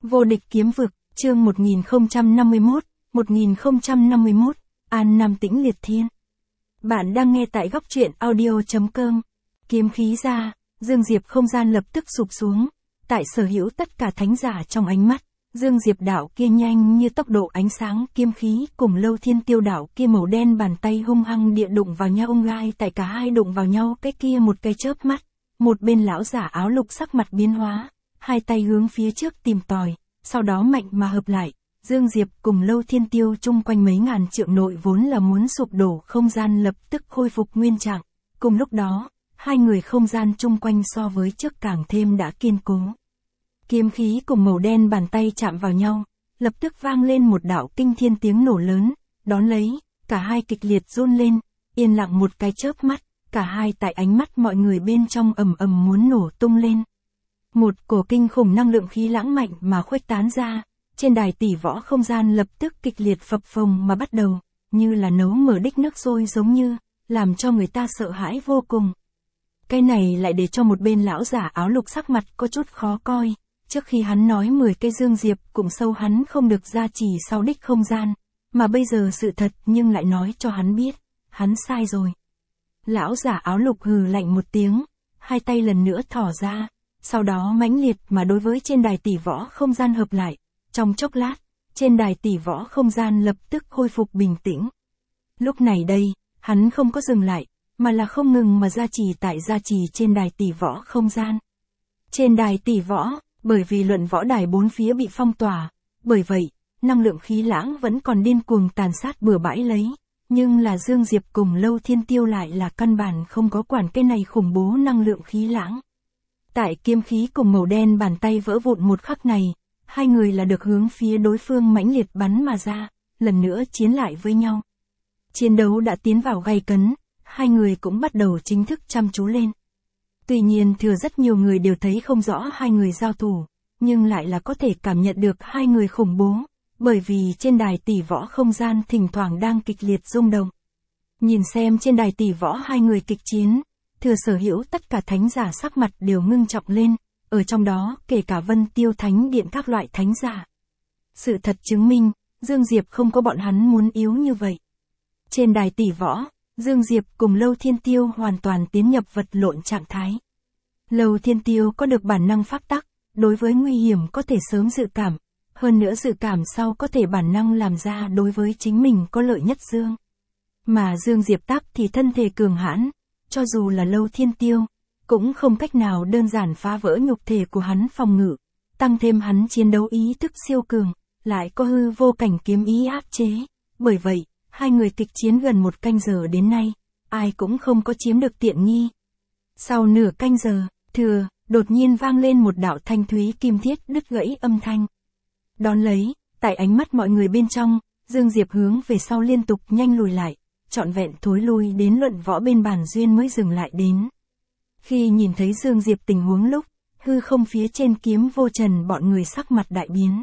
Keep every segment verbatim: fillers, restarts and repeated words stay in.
Vô địch kiếm vực, chương một nghìn không trăm năm mươi mốt, một nghìn không trăm năm mươi mốt, An Nam Tĩnh Liệt Thiên. Bạn đang nghe tại góc truyện audio chấm com. Kiếm khí ra, Dương Diệp không gian lập tức sụp xuống. Tại sở hữu tất cả thánh giả trong ánh mắt, Dương Diệp đạo kia nhanh như tốc độ ánh sáng kiếm khí cùng Lâu Thiên Tiêu đạo kia màu đen bàn tay hung hăng địa đụng vào nhau ông gai tại cả hai đụng vào nhau cái kia một cái chớp mắt. Một bên lão giả áo lục sắc mặt biến hóa, hai tay hướng phía trước tìm tòi, sau đó mạnh mà hợp lại. Dương Diệp cùng Lâu Thiên Tiêu chung quanh mấy ngàn trượng nội vốn là muốn sụp đổ không gian lập tức khôi phục nguyên trạng. Cùng lúc đó, hai người không gian chung quanh so với trước càng thêm đã kiên cố. Kiếm khí cùng màu đen bàn tay chạm vào nhau, lập tức vang lên một đạo kinh thiên tiếng nổ lớn, đón lấy, cả hai kịch liệt run lên, yên lặng một cái chớp mắt, cả hai tại ánh mắt mọi người bên trong ầm ầm muốn nổ tung lên. Một cổ kinh khủng năng lượng khí lãng mạnh mà khuếch tán ra, trên đài tỷ võ không gian lập tức kịch liệt phập phồng mà bắt đầu, như là nấu mở đích nước sôi giống như, làm cho người ta sợ hãi vô cùng. Cái này lại để cho một bên lão giả áo lục sắc mặt có chút khó coi, trước khi hắn nói mười cây Dương Diệp cùng sâu hắn không được gia trì sau đích không gian, mà bây giờ sự thật nhưng lại nói cho hắn biết, hắn sai rồi. Lão giả áo lục hừ lạnh một tiếng, hai tay lần nữa thỏ ra, sau đó mãnh liệt mà đối với trên đài tỷ võ không gian hợp lại. Trong chốc lát, trên đài tỷ võ không gian lập tức khôi phục bình tĩnh. Lúc này đây, hắn không có dừng lại, mà là không ngừng mà gia trì tại gia trì trên đài tỷ võ không gian. Trên đài tỷ võ, bởi vì luận võ đài bốn phía bị phong tỏa, bởi vậy, năng lượng khí lãng vẫn còn điên cuồng tàn sát bừa bãi lấy, nhưng là Dương Diệp cùng Lâu Thiên Tiêu lại là căn bản không có quản cái này khủng bố năng lượng khí lãng. Tại kiếm khí cùng màu đen bàn tay vỡ vụn một khắc này, hai người là được hướng phía đối phương mãnh liệt bắn mà ra, lần nữa chiến lại với nhau. Chiến đấu đã tiến vào gay cấn, hai người cũng bắt đầu chính thức chăm chú lên. Tuy nhiên thừa rất nhiều người đều thấy không rõ hai người giao thủ, nhưng lại là có thể cảm nhận được hai người khủng bố, bởi vì trên đài tỷ võ không gian thỉnh thoảng đang kịch liệt rung động. Nhìn xem trên đài tỷ võ hai người kịch chiến, thừa sở hữu tất cả thánh giả sắc mặt đều ngưng trọng lên. Ở trong đó, kể cả Vân Tiêu Thánh Điện các loại thánh giả. Sự thật chứng minh, Dương Diệp không có bọn hắn muốn yếu như vậy. Trên đài tỷ võ, Dương Diệp cùng Lâu Thiên Tiêu hoàn toàn tiến nhập vật lộn trạng thái. Lâu Thiên Tiêu có được bản năng pháp tắc, đối với nguy hiểm có thể sớm dự cảm, hơn nữa dự cảm sau có thể bản năng làm ra đối với chính mình có lợi nhất dương. Mà Dương Diệp tắc thì thân thể cường hãn, cho dù là Lâu Thiên Tiêu, cũng không cách nào đơn giản phá vỡ nhục thể của hắn phòng ngự, tăng thêm hắn chiến đấu ý thức siêu cường, lại có hư vô cảnh kiếm ý áp chế. Bởi vậy, hai người kịch chiến gần một canh giờ đến nay, ai cũng không có chiếm được tiện nghi. Sau nửa canh giờ, thừa, đột nhiên vang lên một đạo thanh thúy kim thiết đứt gãy âm thanh. Đón lấy, tại ánh mắt mọi người bên trong, Dương Diệp hướng về sau liên tục nhanh lùi lại, trọn vẹn thối lui đến luận võ bên bàn duyên mới dừng lại đến. Khi nhìn thấy Dương Diệp tình huống lúc, hư không phía trên kiếm vô trần bọn người sắc mặt đại biến.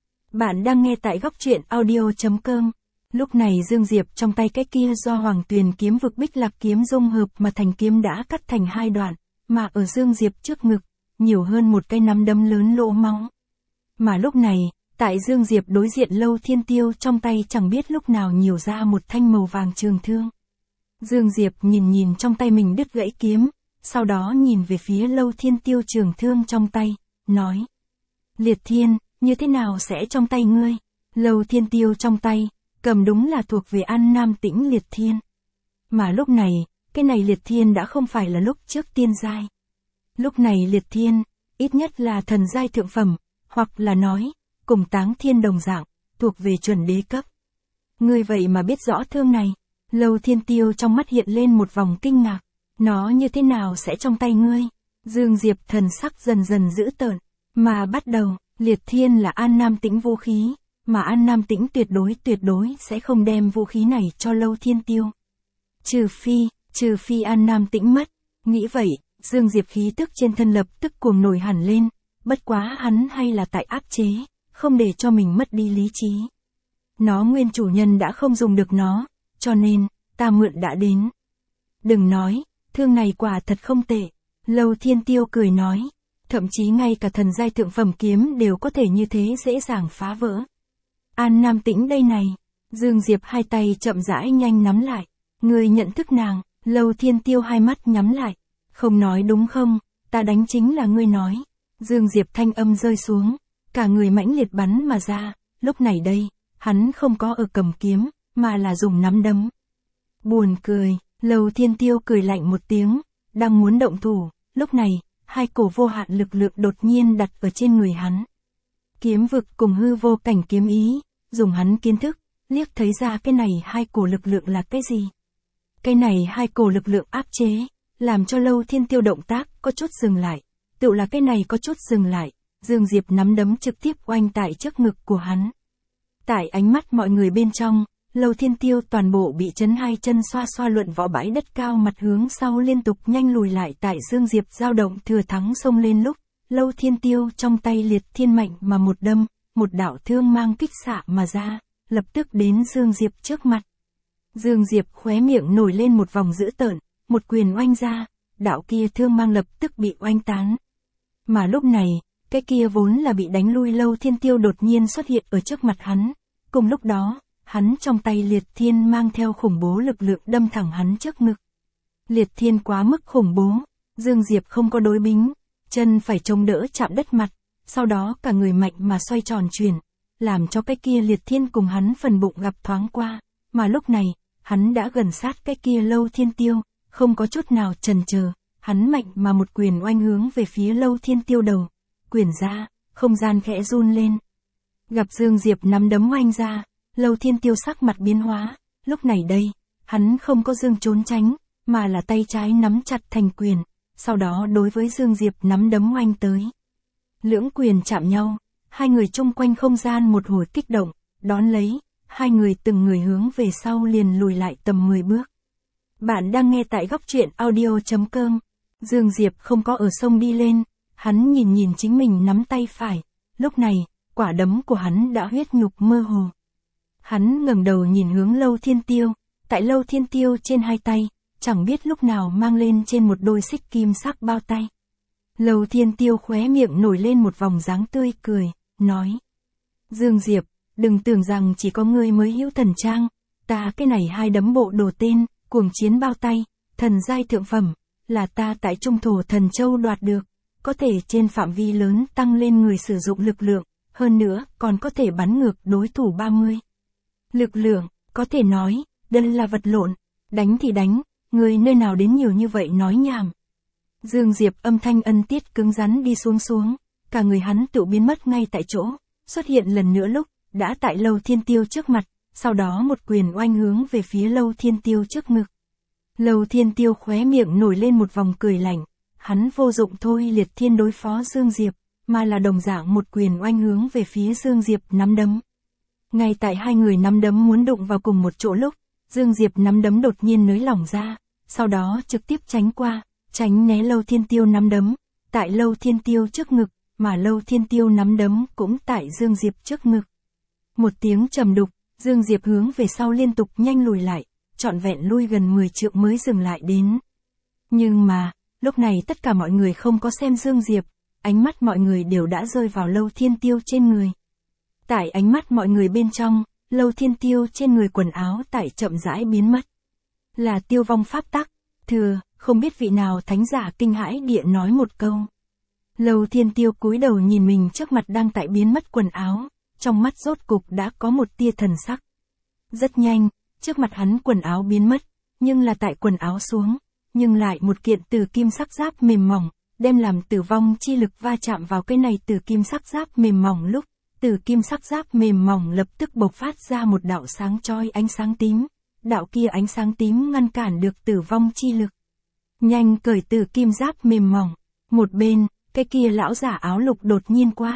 Bạn đang nghe tại góc truyện audio chấm com. Lúc này Dương Diệp trong tay cái kia do Hoàng Tuyền kiếm vực Bích Lạc kiếm dung hợp mà thành kiếm đã cắt thành hai đoạn, mà ở Dương Diệp trước ngực, nhiều hơn một cái nắm đấm lớn lỗ máu. Mà lúc này, tại Dương Diệp đối diện Lâu Thiên Tiêu trong tay chẳng biết lúc nào nhiều ra một thanh màu vàng trường thương. Dương Diệp nhìn nhìn trong tay mình đứt gãy kiếm. Sau đó nhìn về phía Lâu Thiên Tiêu trường thương trong tay, nói. Liệt Thiên, như thế nào sẽ trong tay ngươi? Lâu Thiên Tiêu trong tay, cầm đúng là thuộc về An Nam Tĩnh Liệt Thiên. Mà lúc này, cái này Liệt Thiên đã không phải là lúc trước tiên giai. Lúc này Liệt Thiên, ít nhất là thần giai thượng phẩm, hoặc là nói, cùng Táng Thiên đồng dạng, thuộc về chuẩn đế cấp. Ngươi vậy mà biết rõ thương này. Lâu Thiên Tiêu trong mắt hiện lên một vòng kinh ngạc. Nó như thế nào sẽ trong tay ngươi? Dương Diệp thần sắc dần dần dữ tợn, mà bắt đầu, Liệt Thiên là An Nam Tĩnh vũ khí, mà An Nam Tĩnh tuyệt đối tuyệt đối sẽ không đem vũ khí này cho Lâu Thiên Tiêu. Trừ phi, trừ phi An Nam Tĩnh mất, nghĩ vậy, Dương Diệp khí tức trên thân lập tức cuồng nổi hẳn lên, bất quá hắn hay là tại áp chế, không để cho mình mất đi lý trí. Nó nguyên chủ nhân đã không dùng được nó, cho nên, ta mượn đã đến. Đừng nói. Thương này quả thật không tệ. Lâu Thiên Tiêu cười nói. thậm chí ngay cả thần giai thượng phẩm kiếm đều có thể như thế dễ dàng phá vỡ. An Nam Tĩnh đây này. Dương Diệp hai tay chậm rãi nhanh nắm lại. Người nhận thức nàng, Lâu Thiên Tiêu hai mắt nhắm lại. Không nói đúng không, ta đánh chính là ngươi nói. Dương Diệp thanh âm rơi xuống, cả người mãnh liệt bắn mà ra, lúc này đây, hắn không có ở cầm kiếm, mà là dùng nắm đấm. Buồn cười, Lâu Thiên Tiêu cười lạnh một tiếng, đang muốn động thủ, lúc này, hai cổ vô hạn lực lượng đột nhiên đặt ở trên người hắn. Kiếm vực cùng hư vô cảnh kiếm ý, dùng hắn kiến thức, liếc thấy ra cái này hai cổ lực lượng là cái gì. Cái này hai cổ lực lượng áp chế, làm cho Lâu Thiên Tiêu động tác có chút dừng lại, tự là cái này có chút dừng lại, Dương Diệp nắm đấm trực tiếp oanh tại trước ngực của hắn. Tại ánh mắt mọi người bên trong, Lâu Thiên Tiêu toàn bộ bị chấn hai chân xoa xoa luận võ bãi đất cao mặt hướng sau liên tục nhanh lùi lại tại Dương Diệp dao động thừa thắng xông lên lúc, Lâu Thiên Tiêu trong tay liệt thiên mạnh mà một đâm, một đạo thương mang kích xạ mà ra, lập tức đến Dương Diệp trước mặt. Dương Diệp khóe miệng nổi lên một vòng dữ tợn, một quyền oanh ra, đạo kia thương mang lập tức bị oanh tán. Mà lúc này, cái kia vốn là bị đánh lui Lâu Thiên Tiêu đột nhiên xuất hiện ở trước mặt hắn, cùng lúc đó, hắn trong tay liệt thiên mang theo khủng bố lực lượng đâm thẳng hắn trước ngực. Liệt thiên quá mức khủng bố, Dương Diệp không có đối bính, chân phải chống đỡ chạm đất mặt, sau đó cả người mạnh mà xoay tròn chuyển, làm cho cái kia liệt thiên cùng hắn phần bụng gặp thoáng qua, mà lúc này, hắn đã gần sát cái kia Lâu Thiên Tiêu, không có chút nào chần chờ, hắn mạnh mà một quyền oanh hướng về phía Lâu Thiên Tiêu đầu, quyền ra, không gian khẽ run lên. Gặp Dương Diệp nắm đấm oanh ra, Lâu Thiên Tiêu sắc mặt biến hóa, lúc này đây, hắn không có dương trốn tránh, mà là tay trái nắm chặt thành quyền, sau đó đối với Dương Diệp nắm đấm oanh tới. Lưỡng quyền chạm nhau, hai người chung quanh không gian một hồi kích động, đón lấy, hai người từng người hướng về sau liền lùi lại tầm mười bước. Bạn đang nghe tại góc truyện audio chấm com. Dương Diệp không có ở sông đi lên, hắn nhìn nhìn chính mình nắm tay phải, lúc này, quả đấm của hắn đã huyết nhục mơ hồ. Hắn ngẩng đầu nhìn hướng Lâu Thiên Tiêu, tại Lâu Thiên Tiêu trên hai tay, chẳng biết lúc nào mang lên trên một đôi xích kim sắc bao tay. Lâu Thiên Tiêu khóe miệng nổi lên một vòng dáng tươi cười, nói. Dương Diệp, đừng tưởng rằng chỉ có ngươi mới hữu thần trang, ta cái này hai đấm bộ đồ tên, cuồng chiến bao tay, thần giai thượng phẩm, là ta tại Trung Thổ Thần Châu đoạt được, có thể trên phạm vi lớn tăng lên người sử dụng lực lượng, hơn nữa còn có thể bắn ngược đối thủ ba mươi. Lực lượng, có thể nói, đây là vật lộn, đánh thì đánh, người nơi nào đến nhiều như vậy nói nhảm. Dương Diệp âm thanh ân tiết cứng rắn đi xuống xuống, cả người hắn tự biến mất ngay tại chỗ, xuất hiện lần nữa lúc, đã tại Lâu Thiên Tiêu trước mặt, sau đó một quyền oanh hướng về phía Lâu Thiên Tiêu trước ngực. Lâu Thiên Tiêu khóe miệng nổi lên một vòng cười lạnh, hắn vô dụng thôi liệt thiên đối phó Dương Diệp, mà là đồng dạng một quyền oanh hướng về phía Dương Diệp nắm đấm. Ngay tại hai người nắm đấm muốn đụng vào cùng một chỗ lúc, Dương Diệp nắm đấm đột nhiên nới lỏng ra, sau đó trực tiếp tránh qua, tránh né Lâu Thiên Tiêu nắm đấm, tại Lâu Thiên Tiêu trước ngực, mà Lâu Thiên Tiêu nắm đấm cũng tại Dương Diệp trước ngực. Một tiếng trầm đục, Dương Diệp hướng về sau liên tục nhanh lùi lại, trọn vẹn lui gần mười trượng mới dừng lại đến. Nhưng mà, lúc này tất cả mọi người không có xem Dương Diệp, ánh mắt mọi người đều đã rơi vào Lâu Thiên Tiêu trên người. Tại ánh mắt mọi người bên trong, Lâu Thiên Tiêu trên người quần áo tại chậm rãi biến mất. Là tiêu vong pháp tắc, thừa, không biết vị nào thánh giả kinh hãi địa nói một câu. Lâu Thiên Tiêu cúi đầu nhìn mình trước mặt đang tại biến mất quần áo, trong mắt rốt cục đã có một tia thần sắc. Rất nhanh, trước mặt hắn quần áo biến mất, nhưng là tại quần áo xuống, nhưng lại một kiện tử kim sắc giáp mềm mỏng, đem làm tử vong chi lực va chạm vào cái này tử kim sắc giáp mềm mỏng lúc, tử kim sắc giáp mềm mỏng lập tức bộc phát ra một đạo sáng chói ánh sáng tím, đạo kia ánh sáng tím ngăn cản được tử vong chi lực. Nhanh cởi tử kim giáp mềm mỏng, một bên, cái kia lão giả áo lục đột nhiên quát.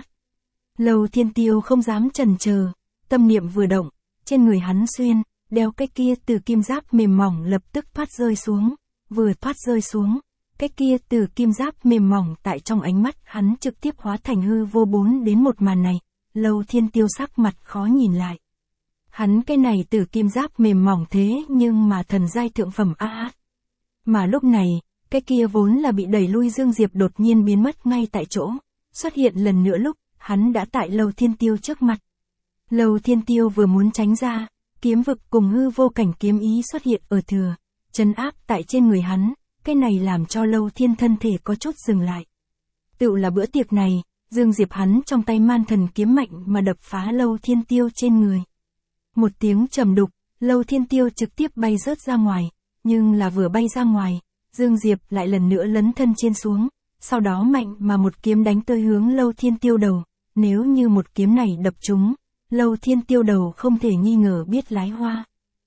Lâu Thiên Tiêu không dám chần chờ, tâm niệm vừa động, trên người hắn xuyên, đeo cái kia tử kim giáp mềm mỏng lập tức thoát rơi xuống, vừa thoát rơi xuống, cái kia tử kim giáp mềm mỏng tại trong ánh mắt hắn trực tiếp hóa thành hư vô bốn đến một màn này, Lâu Thiên Tiêu sắc mặt khó nhìn lại. Hắn cái này tử kim giáp mềm mỏng thế nhưng mà thần giai thượng phẩm a. Mà lúc này, cái kia vốn là bị đẩy lui Dương Diệp đột nhiên biến mất ngay tại chỗ, xuất hiện lần nữa lúc, hắn đã tại Lâu Thiên Tiêu trước mặt. Lâu Thiên Tiêu vừa muốn tránh ra, kiếm vực cùng hư vô cảnh kiếm ý xuất hiện ở thừa, trấn áp tại trên người hắn, cái này làm cho Lâu Thiên thân thể có chút dừng lại. Tựu là bữa tiệc này, Dương Diệp hắn trong tay man thần kiếm mạnh mà đập phá Lâu Thiên Tiêu trên người. Một tiếng trầm đục, Lâu Thiên Tiêu trực tiếp bay rớt ra ngoài, nhưng là vừa bay ra ngoài, Dương Diệp lại lần nữa lấn thân trên xuống, sau đó mạnh mà một kiếm đánh tới hướng Lâu Thiên Tiêu đầu, nếu như một kiếm này đập trúng, Lâu Thiên Tiêu đầu không thể nghi ngờ biết lái hoa.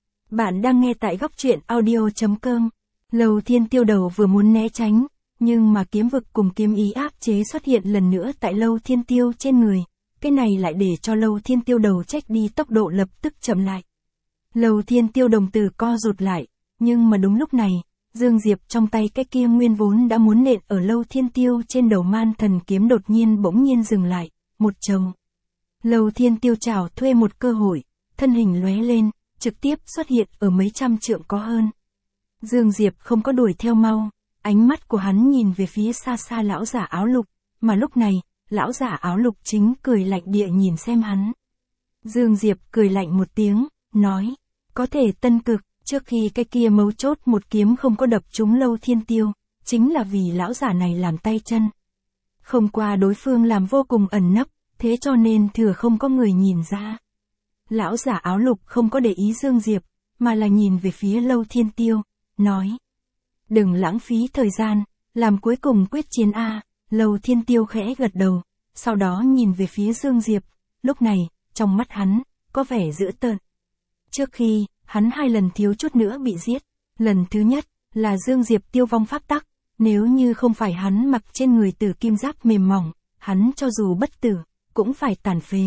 Bạn đang nghe tại góc truyện audio chấm com. Lâu Thiên Tiêu đầu vừa muốn né tránh, nhưng mà kiếm vực cùng kiếm ý áp chế xuất hiện lần nữa tại Lâu Thiên Tiêu trên người, cái này lại để cho Lâu Thiên Tiêu đầu trách đi tốc độ lập tức chậm lại. Lâu Thiên Tiêu đồng tử co rụt lại, nhưng mà đúng lúc này, Dương Diệp trong tay cái kia nguyên vốn đã muốn nện ở Lâu Thiên Tiêu trên đầu man thần kiếm đột nhiên bỗng nhiên dừng lại, một trầu. Lâu Thiên Tiêu chảo thuê một cơ hội, thân hình lóe lên, trực tiếp xuất hiện ở mấy trăm trượng có hơn. Dương Diệp không có đuổi theo mau, ánh mắt của hắn nhìn về phía xa xa lão giả áo lục, mà lúc này, lão giả áo lục chính cười lạnh địa nhìn xem hắn. Dương Diệp cười lạnh một tiếng, nói, có thể tân cực, trước khi cái kia mấu chốt một kiếm không có đập trúng Lâu Thiên Tiêu, chính là vì lão giả này làm tay chân. Không qua đối phương làm vô cùng ẩn nấp, thế cho nên thừa không có người nhìn ra. Lão giả áo lục không có để ý Dương Diệp, mà là nhìn về phía Lâu Thiên Tiêu, nói. Đừng lãng phí thời gian, làm cuối cùng quyết chiến A. Lâu Thiên Tiêu khẽ gật đầu, sau đó nhìn về phía Dương Diệp, lúc này, trong mắt hắn, có vẻ dữ tợn. Trước khi, hắn hai lần thiếu chút nữa bị giết, lần thứ nhất, là Dương Diệp tiêu vong pháp tắc, nếu như không phải hắn mặc trên người tử kim giáp mềm mỏng, hắn cho dù bất tử, cũng phải tàn phế.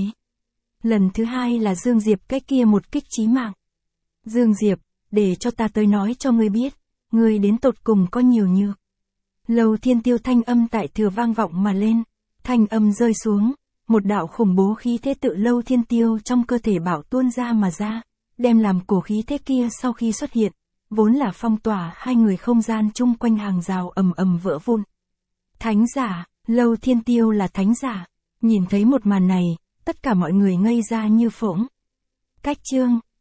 Lần thứ hai là Dương Diệp cái kia một kích chí mạng. Dương Diệp, để cho ta tới nói cho ngươi biết, ngươi đến tột cùng có nhiều nhược. Lâu Thiên Tiêu thanh âm tại thừa vang vọng mà lên, thanh âm rơi xuống, một đạo khủng bố khí thế tự Lâu Thiên Tiêu trong cơ thể bảo tuôn ra mà ra, đem làm cổ khí thế kia sau khi xuất hiện, vốn là phong tỏa hai người không gian chung quanh hàng rào ầm ầm vỡ vụn. Thánh giả, Lâu Thiên Tiêu là thánh giả, nhìn thấy một màn này, tất cả mọi người ngây ra như phỗng. Cách chương